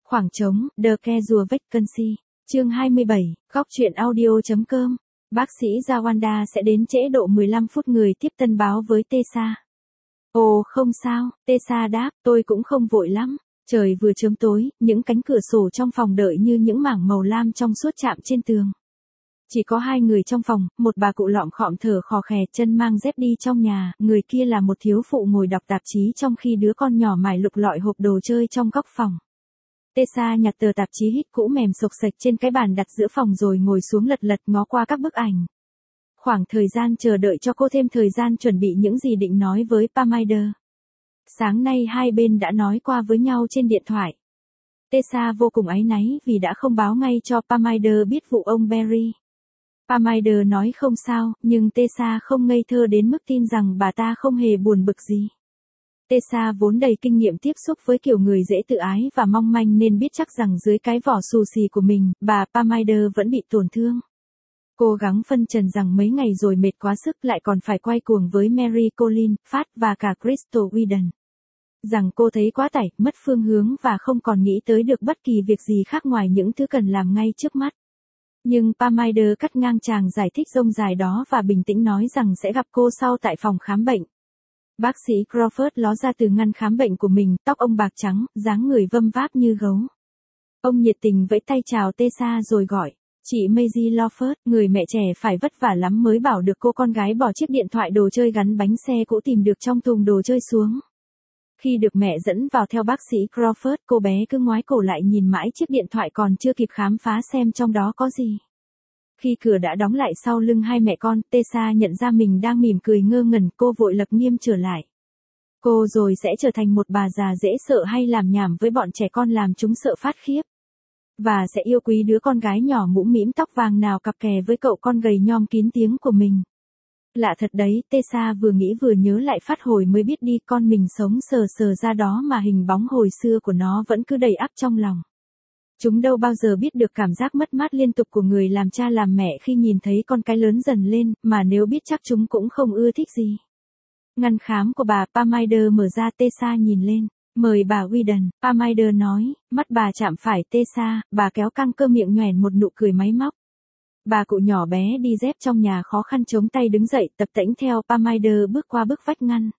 Khoảng trống, The Casual Vacancy. Chương 27, góc truyện audio.com. Bác sĩ Jawanda sẽ đến trễ độ 15 phút, người tiếp tân báo với Tessa. Ồ không sao, Tessa đáp, tôi cũng không vội lắm. Trời vừa chớm tối, những cánh cửa sổ trong phòng đợi như những mảng màu lam trong suốt chạm trên tường. Chỉ có hai người trong phòng, một bà cụ lọm khọm thở khò khè, chân mang dép đi trong nhà, người kia là một thiếu phụ ngồi đọc tạp chí trong khi đứa con nhỏ mải lục lọi hộp đồ chơi trong góc phòng. Tessa nhặt tờ tạp chí hít cũ mềm xộc xệch trên cái bàn đặt giữa phòng rồi ngồi xuống lật lật ngó qua các bức ảnh. Khoảng thời gian chờ đợi cho cô thêm thời gian chuẩn bị những gì định nói với Parminder. Sáng nay hai bên đã nói qua với nhau trên điện thoại. Tessa vô cùng áy náy vì đã không báo ngay cho Parminder biết vụ ông Barry. Parminder nói không sao, nhưng Tessa không ngây thơ đến mức tin rằng bà ta không hề buồn bực gì. Tessa vốn đầy kinh nghiệm tiếp xúc với kiểu người dễ tự ái và mong manh nên biết chắc rằng dưới cái vỏ xù xì của mình, bà Parminder vẫn bị tổn thương. Cố gắng phân trần rằng mấy ngày rồi mệt quá sức lại còn phải quay cuồng với Mary Colin, Phát và cả Crystal Whedon. Rằng cô thấy quá tải, mất phương hướng và không còn nghĩ tới được bất kỳ việc gì khác ngoài những thứ cần làm ngay trước mắt. Nhưng Parminder cắt ngang chàng giải thích rông dài đó và bình tĩnh nói rằng sẽ gặp cô sau tại phòng khám bệnh. Bác sĩ Crawford ló ra từ ngăn khám bệnh của mình, tóc ông bạc trắng, dáng người vâm váp như gấu. Ông nhiệt tình vẫy tay chào Tessa rồi gọi, chị Maisie Lawford, người mẹ trẻ phải vất vả lắm mới bảo được cô con gái bỏ chiếc điện thoại đồ chơi gắn bánh xe cũ tìm được trong thùng đồ chơi xuống. Khi được mẹ dẫn vào theo bác sĩ Crawford, cô bé cứ ngoái cổ lại nhìn mãi chiếc điện thoại còn chưa kịp khám phá xem trong đó có gì. Khi cửa đã đóng lại sau lưng hai mẹ con, Tessa nhận ra mình đang mỉm cười ngơ ngẩn, cô vội lập nghiêm trở lại. Cô rồi sẽ trở thành một bà già dễ sợ hay làm nhảm với bọn trẻ con làm chúng sợ phát khiếp. Và sẽ yêu quý đứa con gái nhỏ mũm mĩm tóc vàng nào cặp kè với cậu con gầy nhom kín tiếng của mình. Lạ thật đấy, Tessa vừa nghĩ vừa nhớ lại Phát hồi mới biết đi, con mình sống sờ sờ ra đó mà hình bóng hồi xưa của nó vẫn cứ đầy ắp trong lòng. Chúng đâu bao giờ biết được cảm giác mất mát liên tục của người làm cha làm mẹ khi nhìn thấy con cái lớn dần lên, mà nếu biết chắc chúng cũng không ưa thích gì. Ngăn khám của bà Parminder mở ra, Tessa nhìn lên. Mời bà Whedon, Parminder nói, mắt bà chạm phải Tessa, bà kéo căng cơ miệng nhoẻn một nụ cười máy móc. Bà cụ nhỏ bé đi dép trong nhà khó khăn chống tay đứng dậy, tập tễnh theo Parminder bước qua bức vách ngăn.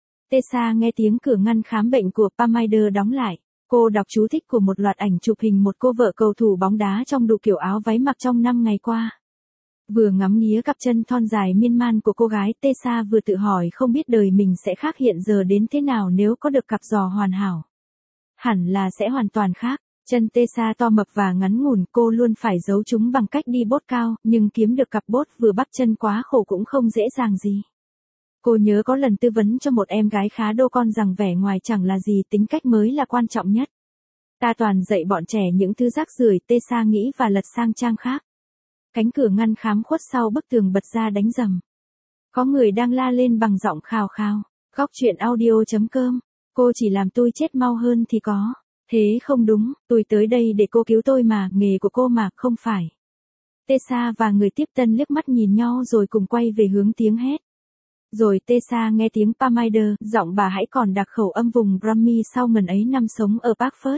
Tessa nghe tiếng cửa ngăn khám bệnh của Parminder đóng lại. Cô đọc chú thích của một loạt ảnh chụp hình một cô vợ cầu thủ bóng đá trong đủ kiểu áo váy mặc trong 5 ngày qua. Vừa ngắm nghía cặp chân thon dài miên man của cô gái, Tessa vừa tự hỏi không biết đời mình sẽ khác hiện giờ đến thế nào nếu có được cặp giò hoàn hảo. Hẳn là sẽ hoàn toàn khác. Chân Tessa to mập và ngắn ngủn, cô luôn phải giấu chúng bằng cách đi bốt cao, nhưng kiếm được cặp bốt vừa bắp chân quá khổ cũng không dễ dàng gì. Cô nhớ có lần tư vấn cho một em gái khá đô con rằng vẻ ngoài chẳng là gì, tính cách mới là quan trọng nhất. Ta toàn dạy bọn trẻ những thứ rác rưởi, Tessa nghĩ và lật sang trang khác. Cánh cửa ngăn khám khuất sau bức tường bật ra đánh rầm. Có người đang la lên bằng giọng khào khào. Góc truyện audio.com. Cô chỉ làm tôi chết mau hơn thì có. Thế không đúng, tôi tới đây để cô cứu tôi mà, nghề của cô mà, không phải. Tessa và người tiếp tân liếc mắt nhìn nhau rồi cùng quay về hướng tiếng hét. Rồi Tessa nghe tiếng Parminder, giọng bà hãy còn đặc khẩu âm vùng Brummy sau ngần ấy năm sống ở Parkford.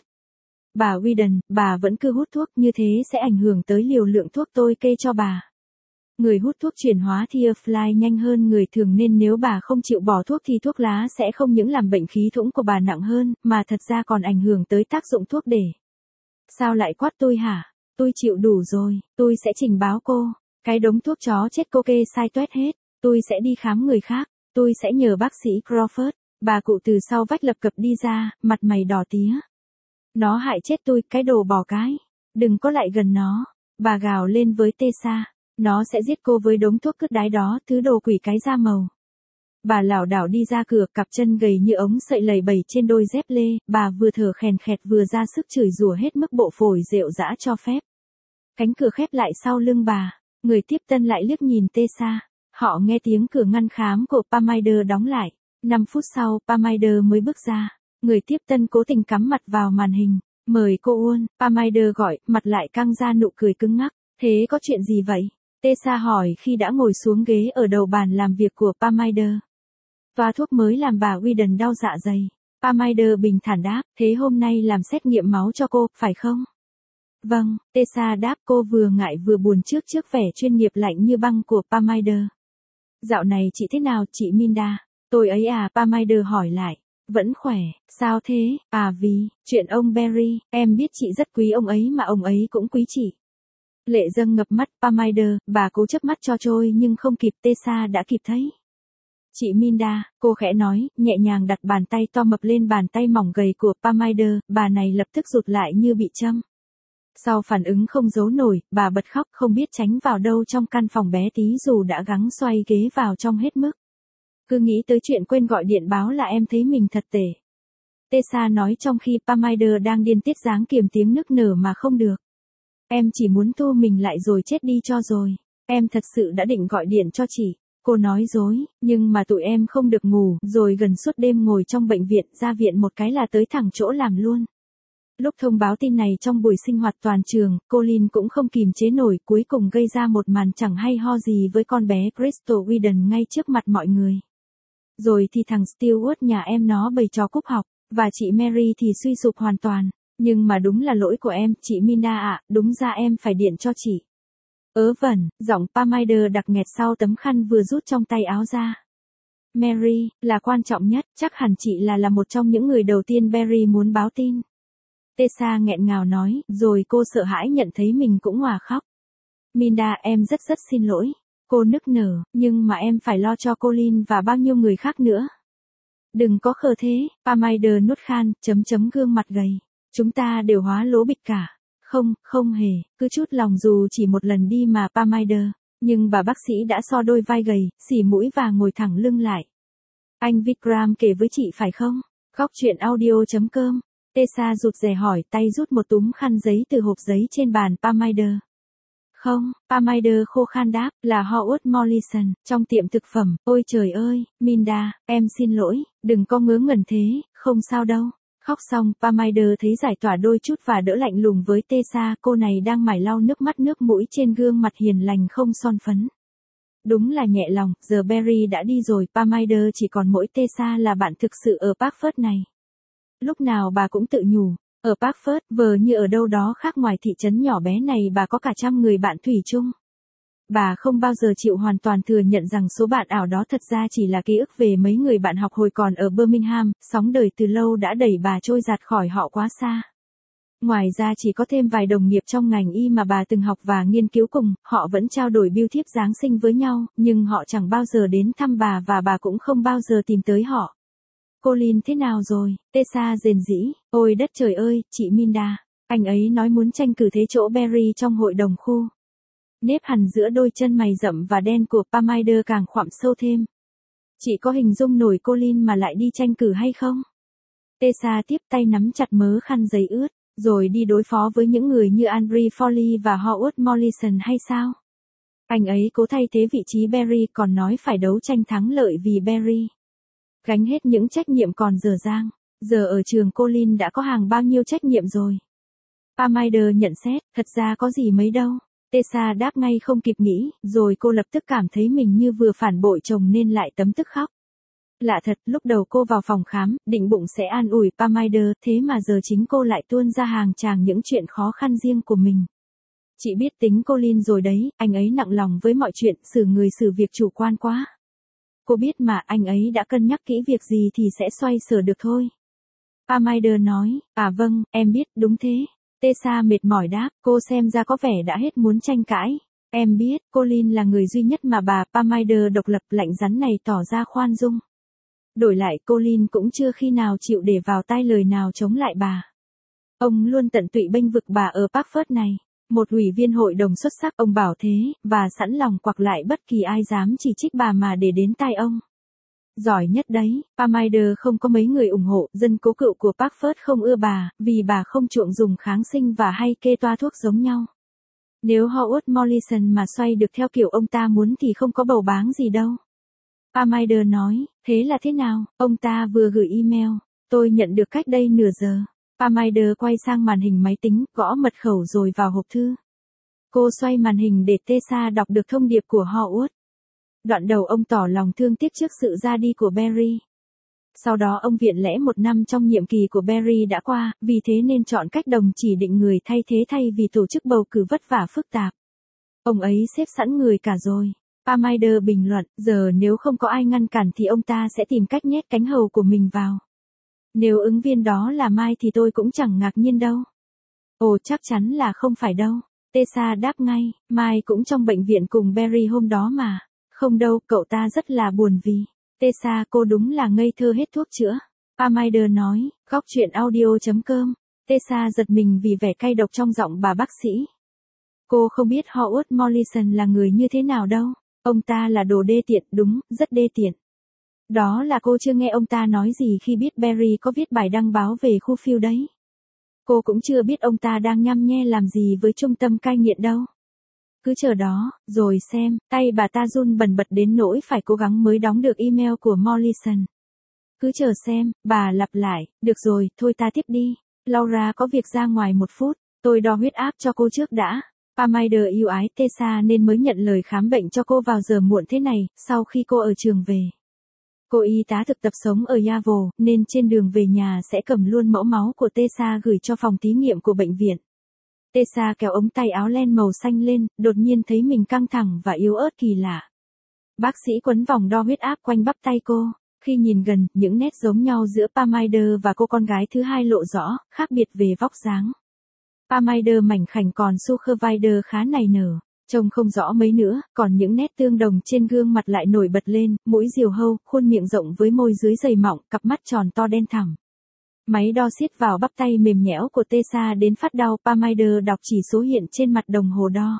Bà Whedon, bà vẫn cứ hút thuốc, như thế sẽ ảnh hưởng tới liều lượng thuốc tôi kê cho bà. Người hút thuốc chuyển hóa Theophylline nhanh hơn người thường nên nếu bà không chịu bỏ thuốc thì thuốc lá sẽ không những làm bệnh khí thủng của bà nặng hơn, mà thật ra còn ảnh hưởng tới tác dụng thuốc để. Sao lại quát tôi hả? Tôi chịu đủ rồi, tôi sẽ trình báo cô. Cái đống thuốc chó chết cô kê sai tuét hết. Tôi sẽ đi khám người khác, tôi sẽ nhờ bác sĩ Crawford. Bà cụ từ sau vách lập cập đi ra, mặt mày đỏ tía. Nó hại chết tôi, cái đồ bò cái. Đừng có lại gần nó. Bà gào lên với Tessa. Nó sẽ giết cô với đống thuốc cứt đái đó, thứ đồ quỷ cái da màu. Bà lảo đảo đi ra cửa, cặp chân gầy như ống sậy lầy bầy trên đôi dép lê, bà vừa thở khèn khẹt vừa ra sức chửi rủa hết mức bộ phổi rệu rã cho phép. Cánh cửa khép lại sau lưng bà, người tiếp tân lại liếc nhìn Tessa. Họ nghe tiếng cửa ngăn khám của Parminder đóng lại. 5 phút sau, Parminder mới bước ra. Người tiếp tân cố tình cắm mặt vào màn hình. Mời cô Uôn, Parminder gọi, mặt lại căng ra nụ cười cứng ngắc. Thế có chuyện gì vậy? Tessa hỏi khi đã ngồi xuống ghế ở đầu bàn làm việc của Parminder. Toa thuốc mới làm bà Whedon đau dạ dày. Parminder bình thản đáp, thế hôm nay làm xét nghiệm máu cho cô, phải không? Vâng, Tessa đáp, cô vừa ngại vừa buồn trước vẻ chuyên nghiệp lạnh như băng của Parminder. Dạo này chị thế nào, chị Minda? Tôi ấy à, Parminder hỏi lại. Vẫn khỏe, sao thế? À vì, chuyện ông Barry, em biết chị rất quý ông ấy mà ông ấy cũng quý chị. Lệ dâng ngập mắt, Parminder, bà cố chớp mắt cho trôi nhưng không kịp, Tessa đã kịp thấy. Chị Minda, cô khẽ nói, nhẹ nhàng đặt bàn tay to mập lên bàn tay mỏng gầy của Parminder, bà này lập tức rụt lại như bị châm. Sau phản ứng không giấu nổi, bà bật khóc không biết tránh vào đâu trong căn phòng bé tí dù đã gắng xoay ghế vào trong hết mức. Cứ nghĩ tới chuyện quên gọi điện báo là em thấy mình thật tệ. Tessa nói trong khi Parminder đang điên tiết dáng kiềm tiếng nức nở mà không được. Em chỉ muốn thu mình lại rồi chết đi cho rồi. Em thật sự đã định gọi điện cho chị. Cô nói dối, nhưng mà tụi em không được ngủ, rồi gần suốt đêm ngồi trong bệnh viện, ra viện một cái là tới thẳng chỗ làm luôn. Lúc thông báo tin này trong buổi sinh hoạt toàn trường, Colin cũng không kìm chế nổi, cuối cùng gây ra một màn chẳng hay ho gì với con bé Crystal Whedon ngay trước mặt mọi người. Rồi thì thằng Stewart nhà em nó bày trò cúp học, và chị Mary thì suy sụp hoàn toàn. Nhưng mà đúng là lỗi của em, chị Minda ạ, đúng ra em phải điện cho chị. Vẩn, giọng Parminder đặc nghẹt sau tấm khăn vừa rút trong tay áo ra. Mary, là quan trọng nhất, chắc hẳn chị là một trong những người đầu tiên Barry muốn báo tin. Tessa nghẹn ngào nói, rồi cô sợ hãi nhận thấy mình cũng òa khóc. Minda, em rất xin lỗi. Cô nức nở, nhưng mà em phải lo cho Colin và bao nhiêu người khác nữa. Đừng có khờ thế, Parminder nuốt khan, gương mặt gầy. Chúng ta đều hóa lố bịch cả. Không hề, cứ chút lòng dù chỉ một lần đi mà Parminder. Nhưng bà bác sĩ đã so đôi vai gầy, xỉ mũi và ngồi thẳng lưng lại. Anh Vikram kể với chị phải không? Góc chuyện audio.com. Tessa rụt rè hỏi, tay rút một túm khăn giấy từ hộp giấy trên bàn Parminder. Không, Parminder khô khan đáp, là Howard Morrison, trong tiệm thực phẩm. Ôi trời ơi, Minda, em xin lỗi, đừng có ngớ ngẩn thế, không sao đâu. Khóc xong, Parminder thấy giải tỏa đôi chút và đỡ lạnh lùng với Tessa, cô này đang mải lau nước mắt nước mũi trên gương mặt hiền lành không son phấn. Đúng là nhẹ lòng, giờ Barry đã đi rồi, Parminder chỉ còn mỗi Tessa là bạn thực sự ở Parkford này. Lúc nào bà cũng tự nhủ, ở Parkford, vờ như ở đâu đó khác ngoài thị trấn nhỏ bé này bà có cả trăm người bạn thủy chung. Bà không bao giờ chịu hoàn toàn thừa nhận rằng số bạn ảo đó thật ra chỉ là ký ức về mấy người bạn học hồi còn ở Birmingham, sóng đời từ lâu đã đẩy bà trôi dạt khỏi họ quá xa. Ngoài ra chỉ có thêm vài đồng nghiệp trong ngành y mà bà từng học và nghiên cứu cùng, họ vẫn trao đổi bưu thiếp Giáng sinh với nhau, nhưng họ chẳng bao giờ đến thăm bà và bà cũng không bao giờ tìm tới họ. Colin thế nào rồi? Tessa rền rĩ, ôi đất trời ơi, chị Minda, anh ấy nói muốn tranh cử thế chỗ Barry trong hội đồng khu. Nếp hằn giữa đôi chân mày rậm và đen của Parminder càng khoạm sâu thêm. Chị có hình dung nổi Colin mà lại đi tranh cử hay không? Tessa tiếp tay nắm chặt mớ khăn giấy ướt, rồi đi đối phó với những người như Andrew Foley và Howard Morrison hay sao? Anh ấy cố thay thế vị trí Barry còn nói phải đấu tranh thắng lợi vì Barry. Gánh hết những trách nhiệm còn dở dang. Giờ ở trường Colin đã có hàng bao nhiêu trách nhiệm rồi? Parminder nhận xét, thật ra có gì mấy đâu. Tessa đáp ngay không kịp nghĩ, rồi cô lập tức cảm thấy mình như vừa phản bội chồng nên lại tấm tức khóc. Lạ thật, lúc đầu cô vào phòng khám, định bụng sẽ an ủi Parminder, thế mà giờ chính cô lại tuôn ra hàng tràng những chuyện khó khăn riêng của mình. Chị biết tính Colin rồi đấy, anh ấy nặng lòng với mọi chuyện, xử người xử việc chủ quan quá. Cô biết mà, anh ấy đã cân nhắc kỹ việc gì thì sẽ xoay sở được thôi. Parminder nói, à vâng, em biết, đúng thế. Tessa mệt mỏi đáp, cô xem ra có vẻ đã hết muốn tranh cãi. Em biết, Colin là người duy nhất mà bà Parminder độc lập lạnh rắn này tỏ ra khoan dung. Đổi lại Colin cũng chưa khi nào chịu để vào tai lời nào chống lại bà. Ông luôn tận tụy bênh vực bà ở Parkford này. Một ủy viên hội đồng xuất sắc ông bảo thế, và sẵn lòng quặc lại bất kỳ ai dám chỉ trích bà mà để đến tai ông. Giỏi nhất đấy, Parminder không có mấy người ủng hộ, dân cố cựu của Parkford không ưa bà, vì bà không chuộng dùng kháng sinh và hay kê toa thuốc giống nhau. Nếu Howard Morrison mà xoay được theo kiểu ông ta muốn thì không có bầu báng gì đâu. Parminder nói, thế là thế nào, ông ta vừa gửi email, tôi nhận được cách đây nửa giờ. Parminder quay sang màn hình máy tính, gõ mật khẩu rồi vào hộp thư. Cô xoay màn hình để Tessa đọc được thông điệp của Howard. Đoạn đầu ông tỏ lòng thương tiếc trước sự ra đi của Barry. Sau đó ông viện lẽ 1 năm trong nhiệm kỳ của Barry đã qua, vì thế nên chọn cách đồng chỉ định người thay thế thay vì tổ chức bầu cử vất vả phức tạp. Ông ấy xếp sẵn người cả rồi. Parmeider bình luận, giờ nếu không có ai ngăn cản thì ông ta sẽ tìm cách nhét cánh hầu của mình vào. Nếu ứng viên đó là Mai thì tôi cũng chẳng ngạc nhiên đâu. Ồ, chắc chắn là không phải đâu. Tessa đáp ngay, Mai cũng trong bệnh viện cùng Barry hôm đó mà. Không đâu, cậu ta rất là buồn vì. Tessa, cô đúng là ngây thơ hết thuốc chữa. Parmeider nói, góc chuyện audio.com. Tessa giật mình vì vẻ cay độc trong giọng bà bác sĩ. Cô không biết Howard Morrison là người như thế nào đâu. Ông ta là đồ đê tiện, đúng, rất đê tiện. Đó là cô chưa nghe ông ta nói gì khi biết Barry có viết bài đăng báo về khu phiêu đấy. Cô cũng chưa biết ông ta đang nhăm nhe làm gì với trung tâm cai nghiện đâu. Cứ chờ đó, rồi xem, tay bà ta run bần bật đến nỗi phải cố gắng mới đóng được email của Morrison. Cứ chờ xem, bà lặp lại, được rồi, thôi ta tiếp đi. Laura có việc ra ngoài 1 phút, tôi đo huyết áp cho cô trước đã. Parmeider yêu ái Tessa nên mới nhận lời khám bệnh cho cô vào giờ muộn thế này, sau khi cô ở trường về. Cô y tá thực tập sống ở Yavo, nên trên đường về nhà sẽ cầm luôn mẫu máu của Tessa gửi cho phòng thí nghiệm của bệnh viện. Tessa kéo ống tay áo len màu xanh lên, đột nhiên thấy mình căng thẳng và yếu ớt kỳ lạ. Bác sĩ quấn vòng đo huyết áp quanh bắp tay cô. Khi nhìn gần, những nét giống nhau giữa Parmeider và cô con gái thứ hai lộ rõ, khác biệt về vóc dáng. Parmeider mảnh khảnh còn Supervisor khá nảy nở. Trông không rõ mấy nữa, còn những nét tương đồng trên gương mặt lại nổi bật lên, mũi diều hâu, khuôn miệng rộng với môi dưới dày mọng, cặp mắt tròn to đen thẳm. Máy đo siết vào bắp tay mềm nhẽo của Tessa đến phát đau. Parmeider đọc chỉ số hiện trên mặt đồng hồ đo.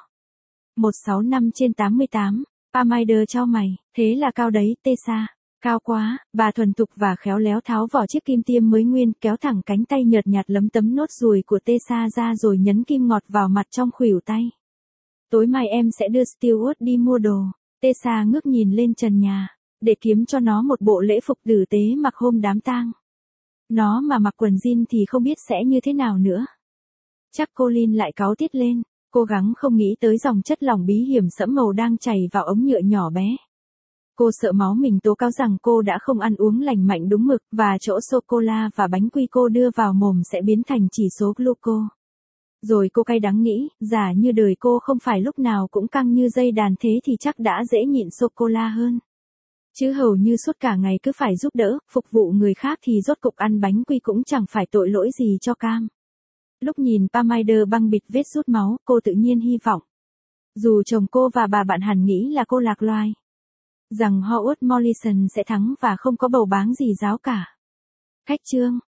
165/88. Parmeider chau mày, thế là cao đấy, Tessa. Cao quá, bà thuần thục và khéo léo tháo vỏ chiếc kim tiêm mới nguyên, kéo thẳng cánh tay nhợt nhạt lấm tấm nốt ruồi của Tessa ra rồi nhấn kim ngọt vào mặt trong khuỷu tay. Tối mai em sẽ đưa Stewart đi mua đồ. Tessa ngước nhìn lên trần nhà, để kiếm cho nó một bộ lễ phục tử tế mặc hôm đám tang. Nó mà mặc quần jean thì không biết sẽ như thế nào nữa. Chắc Colin lại cáu tiết lên, cố gắng không nghĩ tới dòng chất lỏng bí hiểm sẫm màu đang chảy vào ống nhựa nhỏ bé. Cô sợ máu mình tố cáo rằng cô đã không ăn uống lành mạnh đúng mực, và chỗ sô-cô-la và bánh quy cô đưa vào mồm sẽ biến thành chỉ số gluco. Rồi cô cay đắng nghĩ, giả như đời cô không phải lúc nào cũng căng như dây đàn thế thì chắc đã dễ nhịn sô-cô-la hơn. Chứ hầu như suốt cả ngày cứ phải giúp đỡ, phục vụ người khác thì rốt cục ăn bánh quy cũng chẳng phải tội lỗi gì cho cam. Lúc nhìn Parmeider băng bịt vết rút máu, cô tự nhiên hy vọng. Dù chồng cô và bà bạn hẳn nghĩ là cô lạc loài. Rằng Howard Morrison sẽ thắng và không có bầu báng gì giáo cả. Khách chương.